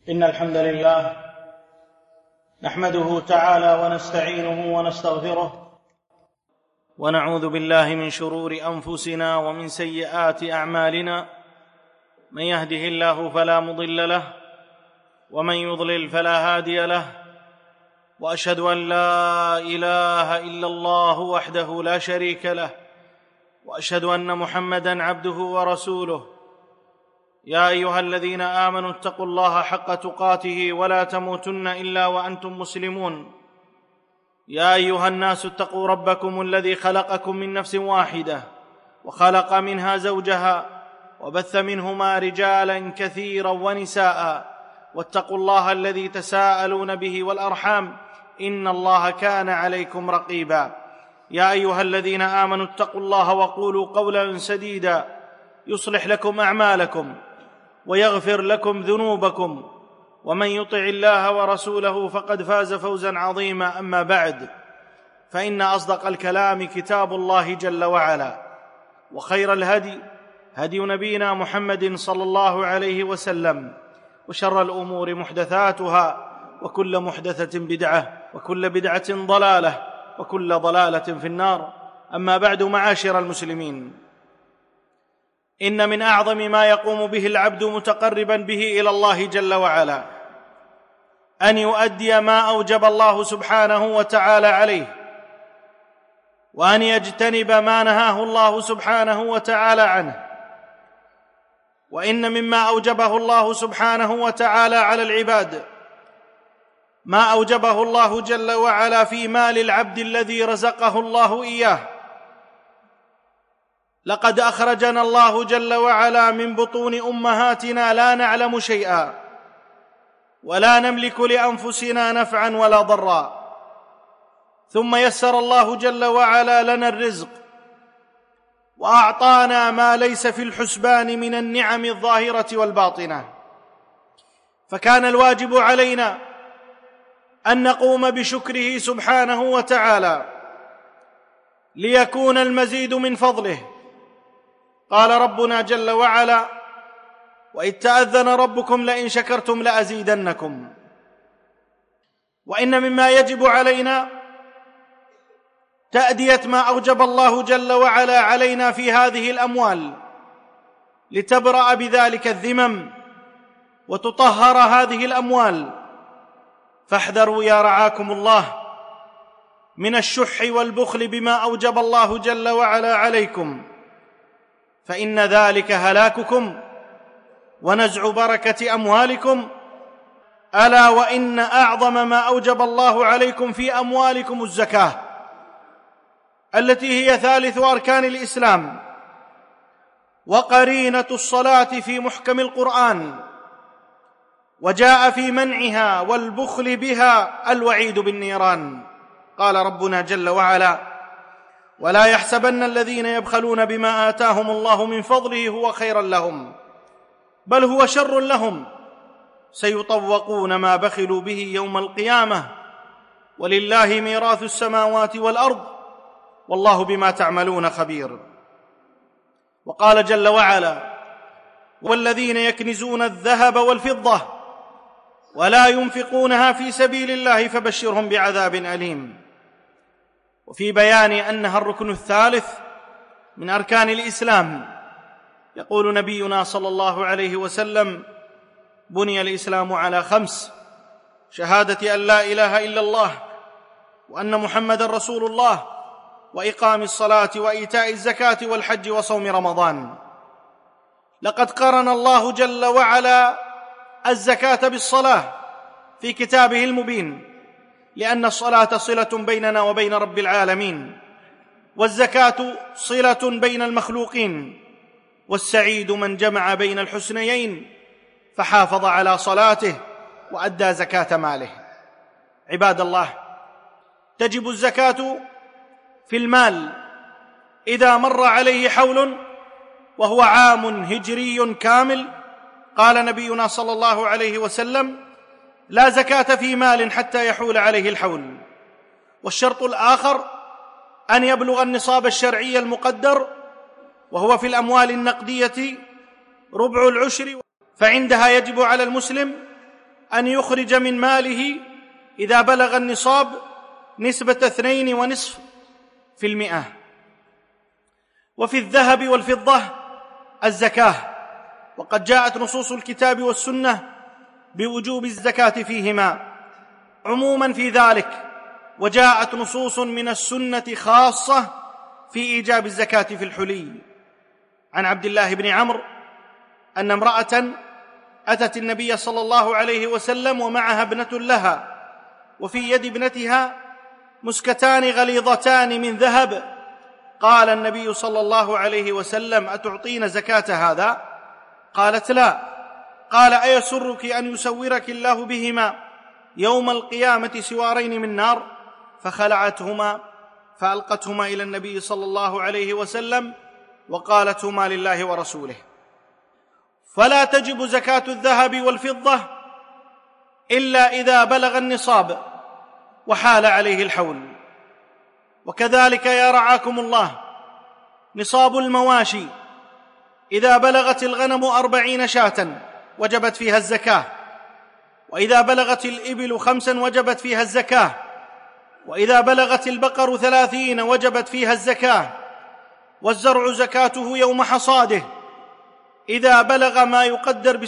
إن الحمد لله نحمده تعالى ونستعينه ونستغفره ونعوذ بالله من شرور أنفسنا ومن سيئات أعمالنا. من يهده الله فلا مضل له ومن يضلل فلا هادي له، وأشهد أن لا إله إلا الله وحده لا شريك له، وأشهد أن محمدًا عبده ورسوله. يا أيها الذين آمنوا اتقوا الله حق تقاته ولا تموتن إلا وأنتم مسلمون. يا أيها الناس اتقوا ربكم الذي خلقكم من نفس واحدة وخلق منها زوجها وبث منهما رجالا كثيرا ونساء، واتقوا الله الذي تساءلون به والأرحام إن الله كان عليكم رقيبا. يا أيها الذين آمنوا اتقوا الله وقولوا قولا سديدا يصلح لكم أعمالكم ويغفر لكم ذنوبكم، ومن يطع الله ورسوله فقد فاز فوزا عظيما. أما بعد، فإن أصدق الكلام كتاب الله جل وعلا، وخير الهدي هدي نبينا محمد صلى الله عليه وسلم، وشر الأمور محدثاتها، وكل محدثة بدعة، وكل بدعة ضلالة، وكل ضلالة في النار. أما بعد، معاشر المسلمين، إن من أعظم ما يقوم به العبد متقربا به إلى الله جل وعلا أن يؤدي ما أوجب الله سبحانه وتعالى عليه، وأن يجتنب ما نهاه الله سبحانه وتعالى عنه. وإن مما أوجبه الله سبحانه وتعالى على العباد ما أوجبه الله جل وعلا في مال العبد الذي رزقه الله إياه. لقد أخرجنا الله جل وعلا من بطون أمهاتنا لا نعلم شيئا، ولا نملك لأنفسنا نفعا ولا ضرا، ثم يسر الله جل وعلا لنا الرزق، وأعطانا ما ليس في الحسبان من النعم الظاهرة والباطنة. فكان الواجب علينا أن نقوم بشكره سبحانه وتعالى ليكون المزيد من فضله. قال ربنا جل وعلا: وإذ تأذن ربكم لئن شكرتم لأزيدنكم. وإن مما يجب علينا تأدية ما أوجب الله جل وعلا علينا في هذه الأموال، لتبرأ بذلك الذمم وتطهر هذه الأموال. فاحذروا يا رعاكم الله من الشح والبخل بما أوجب الله جل وعلا عليكم، فإن ذلك هلاككم ونزع بركة أموالكم. ألا وإن أعظم ما أوجب الله عليكم في أموالكم الزكاة، التي هي ثالث أركان الإسلام، وقرينة الصلاة في محكم القرآن، وجاء في منعها والبخل بها الوعيد بالنيران. قال ربنا جل وعلا: ولا يحسبن الذين يبخلون بما آتاهم الله من فضله هو خيرا لهم، بل هو شر لهم، سيطوقون ما بخلوا به يوم القيامة، ولله ميراث السماوات والأرض، والله بما تعملون خبير. وقال جل وعلا: والذين يكنزون الذهب والفضة ولا ينفقونها في سبيل الله فبشرهم بعذاب أليم. وفي بيان أنها الركن الثالث من أركان الإسلام، يقول نبينا صلى الله عليه وسلم: بني الإسلام على 5: شهادة أن لا إله إلا الله وأن محمدًا رسول الله، وإقام الصلاة وإيتاء الزكاة والحج وصوم رمضان. لقد قرن الله جل وعلا الزكاة بالصلاة في كتابه المبين، لأن الصلاة صلة بيننا وبين رب العالمين، والزكاة صلة بين المخلوقين، والسعيد من جمع بين الحسنيين فحافظ على صلاته وأدى زكاة ماله. عباد الله، تجب الزكاة في المال إذا مر عليه حول وهو عام هجري كامل. قال نبينا صلى الله عليه وسلم: لا زكاة في مال حتى يحول عليه الحول. والشرط الآخر أن يبلغ النصاب الشرعي المقدر، وهو في الأموال النقدية ربع العشر، فعندها يجب على المسلم أن يخرج من ماله إذا بلغ النصاب نسبة 2.5%. وفي الذهب والفضة الزكاة، وقد جاءت نصوص الكتاب والسنة بوجوب الزكاة فيهما عموما في ذلك، وجاءت نصوص من السنة خاصة في إيجاب الزكاة في الحلي. عن عبد الله بن عمرو أن امرأة أتت النبي صلى الله عليه وسلم ومعها ابنة لها، وفي يد ابنتها مسكتان غليظتان من ذهب. قال النبي صلى الله عليه وسلم: أتعطين زكاة هذا؟ قالت: لا. قال: أيسرك أن يسورك الله بهما يوم القيامة سوارين من نار؟ فخلعتهما فألقتهما إلى النبي صلى الله عليه وسلم وقالت: هما لله ورسوله. فلا تجب زكاة الذهب والفضة إلا إذا بلغ النصاب وحال عليه الحول. وكذلك يا رعاكم الله نصاب المواشي، إذا بلغت الغنم 40 شاة وجبت فيها الزكاة، وإذا بلغت الإبل 5 وجبت فيها الزكاة، وإذا بلغت البقر 30 وجبت فيها الزكاة. والزرع زكاته يوم حصاده إذا بلغ ما يقدر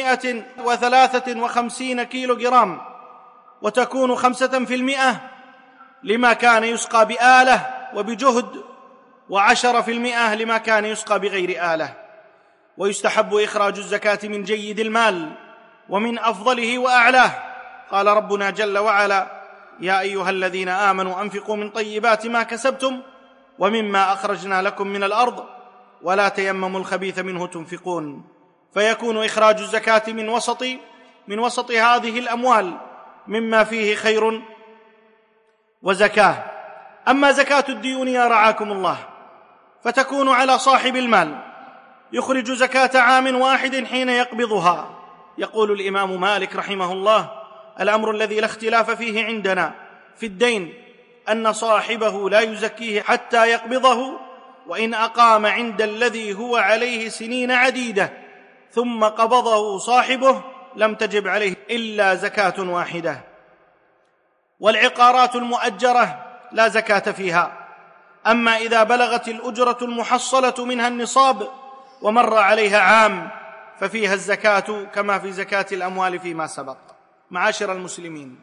653 كيلو جرام، وتكون 5% لما كان يسقى بآلة وبجهد، و10% لما كان يسقى بغير آلة. ويستحب إخراج الزكاة من جيد المال ومن أفضله وأعلاه. قال ربنا جل وعلا: يا أيها الذين آمنوا أنفقوا من طيبات ما كسبتم ومما أخرجنا لكم من الأرض ولا تيمموا الخبيث منه تنفقون. فيكون إخراج الزكاة من وسط هذه الأموال مما فيه خير وزكاة. أما زكاة الديون يا رعاكم الله فتكون على صاحب المال، يخرج زكاة عام واحد حين يقبضها. يقول الإمام مالك رحمه الله: الأمر الذي لا اختلاف فيه عندنا في الدين أن صاحبه لا يزكيه حتى يقبضه، وإن أقام عند الذي هو عليه سنين عديدة ثم قبضه صاحبه لم تجب عليه إلا زكاة واحدة. والعقارات المؤجرة لا زكاة فيها، أما إذا بلغت الأجرة المحصلة منها النصاب ومر عليها عام ففيها الزكاة كما في زكاة الأموال فيما سبق. معاشر المسلمين،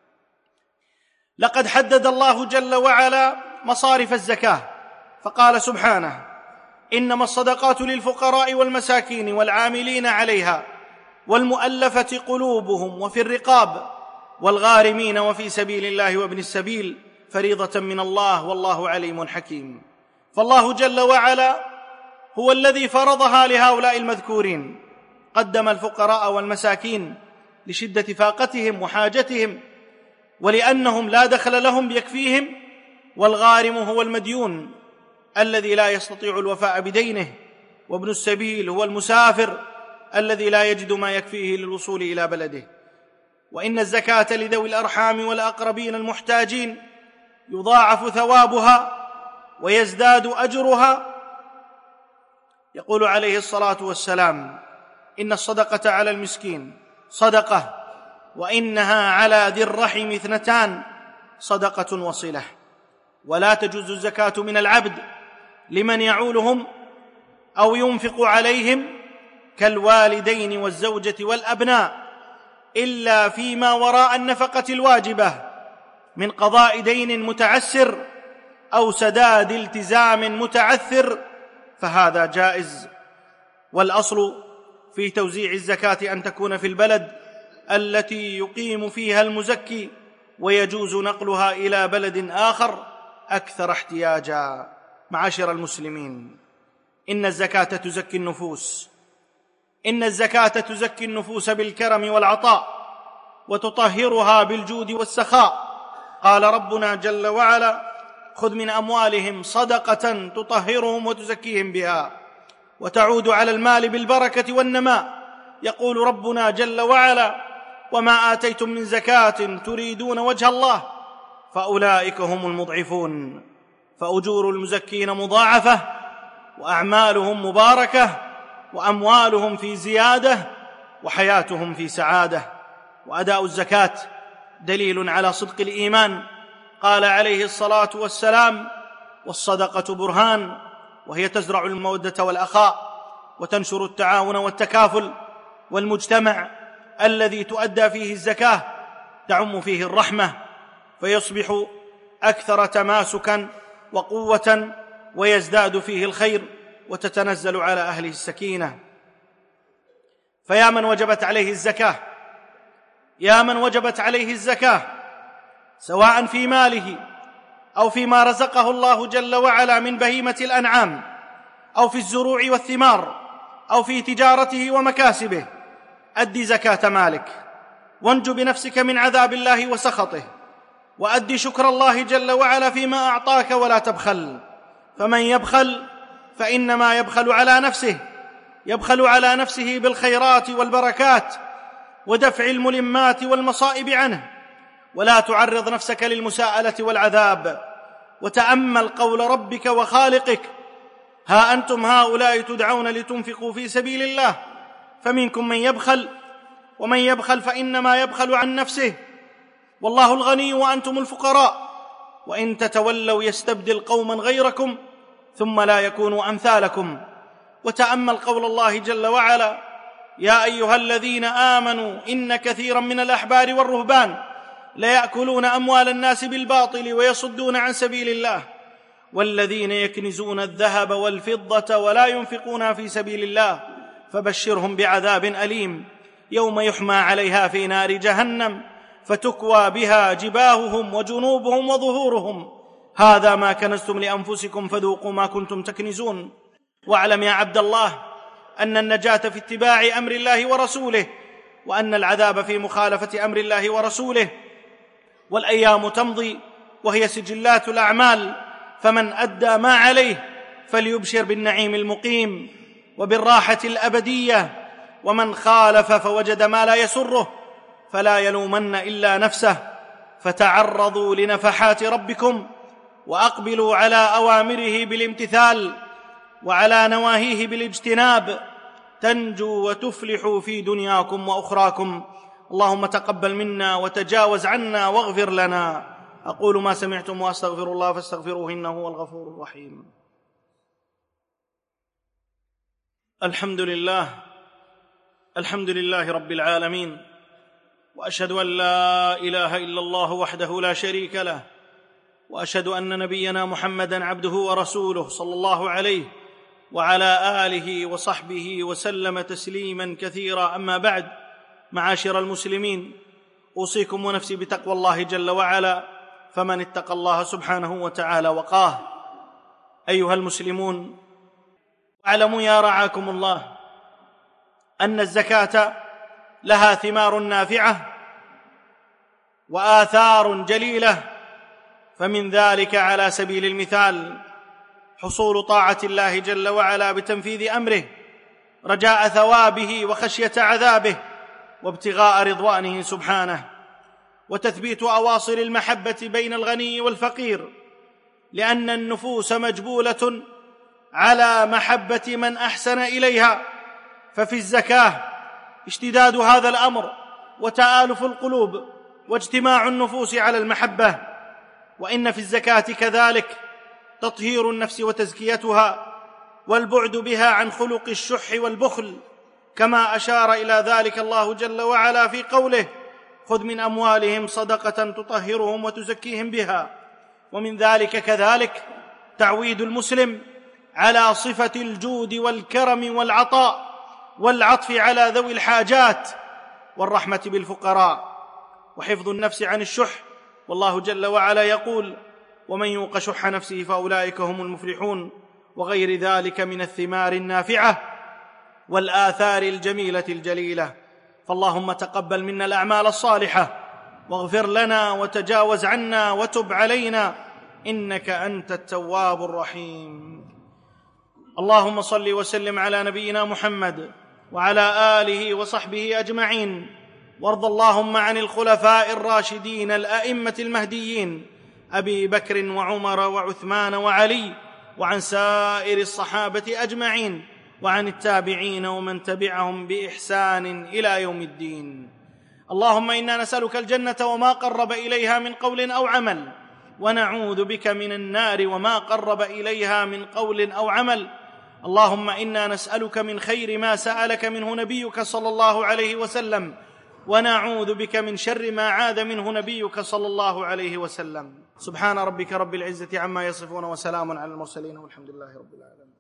لقد حدد الله جل وعلا مصارف الزكاة فقال سبحانه: إنما الصدقات للفقراء والمساكين والعاملين عليها والمؤلفة قلوبهم وفي الرقاب والغارمين وفي سبيل الله وابن السبيل فريضة من الله والله عليم حكيم. فالله جل وعلا هو الذي فرضها لهؤلاء المذكورين، قدم الفقراء والمساكين لشدة فاقتهم وحاجتهم ولأنهم لا دخل لهم يكفيهم، والغارم هو المديون الذي لا يستطيع الوفاء بدينه، وابن السبيل هو المسافر الذي لا يجد ما يكفيه للوصول إلى بلده. وإن الزكاة لذوي الأرحام والأقربين المحتاجين يضاعف ثوابها ويزداد أجرها. يقول عليه الصلاة والسلام: إن الصدقة على المسكين صدقة، وإنها على ذي الرحم 2 صدقة وصلة. ولا تجوز الزكاة من العبد لمن يعولهم أو ينفق عليهم كالوالدين والزوجة والأبناء إلا فيما وراء النفقة الواجبة من قضاء دين متعسر أو سداد التزام متعثر، فهذا جائز. والأصل في توزيع الزكاة أن تكون في البلد التي يقيم فيها المزكي، ويجوز نقلها إلى بلد آخر أكثر احتياجا. معاشر المسلمين، إن الزكاة تزكي النفوس، إن الزكاة تزكي النفوس بالكرم والعطاء وتطهرها بالجود والسخاء. قال ربنا جل وعلا: خذ من أموالهم صدقة تطهرهم وتزكيهم بها وتعود على المال بالبركة والنماء. يقول ربنا جل وعلا: وما آتيتم من زكاة تريدون وجه الله فأولئك هم المضعفون. فأجور المزكين مضاعفة، وأعمالهم مباركة، وأموالهم في زيادة، وحياتهم في سعادة. وأداء الزكاة دليل على صدق الإيمان. قال عليه الصلاة والسلام: والصدقة برهان، وهي تزرع المودة والأخاء وتنشر التعاون والتكافل. والمجتمع الذي تؤدى فيه الزكاة تعم فيه الرحمة، فيصبح أكثر تماسكا وقوة، ويزداد فيه الخير، وتتنزل على أهله السكينة. فيا من وجبت عليه الزكاة، يا من وجبت عليه الزكاة، سواء في ماله أو فيما رزقه الله جل وعلا من بهيمة الأنعام، أو في الزروع والثمار، أو في تجارته ومكاسبه، أد زكاة مالك، وانج بنفسك من عذاب الله وسخطه، وأد شكر الله جل وعلا فيما أعطاك، ولا تبخل. فمن يبخل فإنما يبخل على نفسه، يبخل على نفسه بالخيرات والبركات ودفع الملمات والمصائب عنه. ولا تعرض نفسك للمساءلة والعذاب، وتأمل قول ربك وخالقك: ها أنتم هؤلاء تدعون لتنفقوا في سبيل الله، فمنكم من يبخل، ومن يبخل فإنما يبخل عن نفسه، والله الغني وأنتم الفقراء، وإن تتولوا يستبدل قوما غيركم ثم لا يكونوا أمثالكم. وتأمل قول الله جل وعلا: يا أيها الذين آمنوا إن كثيرا من الأحبار والرهبان ليأكلون أموال الناس بالباطل ويصدون عن سبيل الله، والذين يكنزون الذهب والفضة ولا ينفقونها في سبيل الله فبشرهم بعذاب أليم يوم يحمى عليها في نار جهنم فتكوى بها جباههم وجنوبهم وظهورهم، هذا ما كنزتم لأنفسكم فذوقوا ما كنتم تكنزون. واعلم يا عبد الله أن النجاة في اتباع أمر الله ورسوله، وأن العذاب في مخالفة أمر الله ورسوله. والأيام تمضي وهي سجلات الأعمال، فمن أدى ما عليه فليبشر بالنعيم المقيم وبالراحة الأبدية، ومن خالف فوجد ما لا يسره فلا يلومن إلا نفسه. فتعرضوا لنفحات ربكم، وأقبلوا على أوامره بالامتثال، وعلى نواهيه بالاجتناب، تنجوا وتفلحوا في دنياكم وأخراكم. اللهم تقبل منا وتجاوز عنا واغفر لنا. أقول ما سمعتم وأستغفر الله فاستغفروه إنه هو الغفور الرحيم. الحمد لله رب العالمين، وأشهد أن لا إله إلا الله وحده لا شريك له، وأشهد أن نبينا محمدًا عبده ورسوله صلى الله عليه وعلى آله وصحبه وسلم تسليمًا كثيرا. أما بعد، معاشر المسلمين، أوصيكم ونفسي بتقوى الله جل وعلا، فمن اتقى الله سبحانه وتعالى وقاه. أيها المسلمون، واعلموا يا رعاكم الله أن الزكاة لها ثمار نافعة وآثار جليلة، فمن ذلك على سبيل المثال حصول طاعة الله جل وعلا بتنفيذ أمره، رجاء ثوابه وخشية عذابه، وابتغاء رضوانه سبحانه، وتثبيت أواصر المحبة بين الغني والفقير، لأن النفوس مجبولة على محبة من أحسن إليها. ففي الزكاة اشتداد هذا الأمر وتآلف القلوب واجتماع النفوس على المحبة. وإن في الزكاة كذلك تطهير النفس وتزكيتها، والبعد بها عن خلق الشح والبخل، كما أشار إلى ذلك الله جل وعلا في قوله: خذ من أموالهم صدقة تطهرهم وتزكيهم بها. ومن ذلك كذلك تعويد المسلم على صفة الجود والكرم والعطاء والعطف على ذوي الحاجات والرحمة بالفقراء، وحفظ النفس عن الشح. والله جل وعلا يقول: ومن يوق شح نفسه فأولئك هم المفلحون، وغير ذلك من الثمار النافعة والآثار الجميلة الجليلة. فاللهم تقبل منا الأعمال الصالحة، واغفر لنا وتجاوز عنا وتب علينا، إنك أنت التواب الرحيم. اللهم صل وسلم على نبينا محمد وعلى آله وصحبه أجمعين، وارض اللهم عن الخلفاء الراشدين الأئمة المهديين أبي بكر وعمر وعثمان وعلي، وعن سائر الصحابة أجمعين، وعن التابعين ومن تبعهم بإحسان إلى يوم الدين. اللهم إنا نسألك الجنة وما قرب إليها من قول أو عمل، ونعوذ بك من النار وما قرب إليها من قول أو عمل. اللهم إنا نسألك من خير ما سألك منه نبيك صلى الله عليه وسلم، ونعوذ بك من شر ما عاذ منه نبيك صلى الله عليه وسلم. سبحان ربك رب العزة عما يصفون، وسلام على المرسلين، والحمد لله رب العالمين.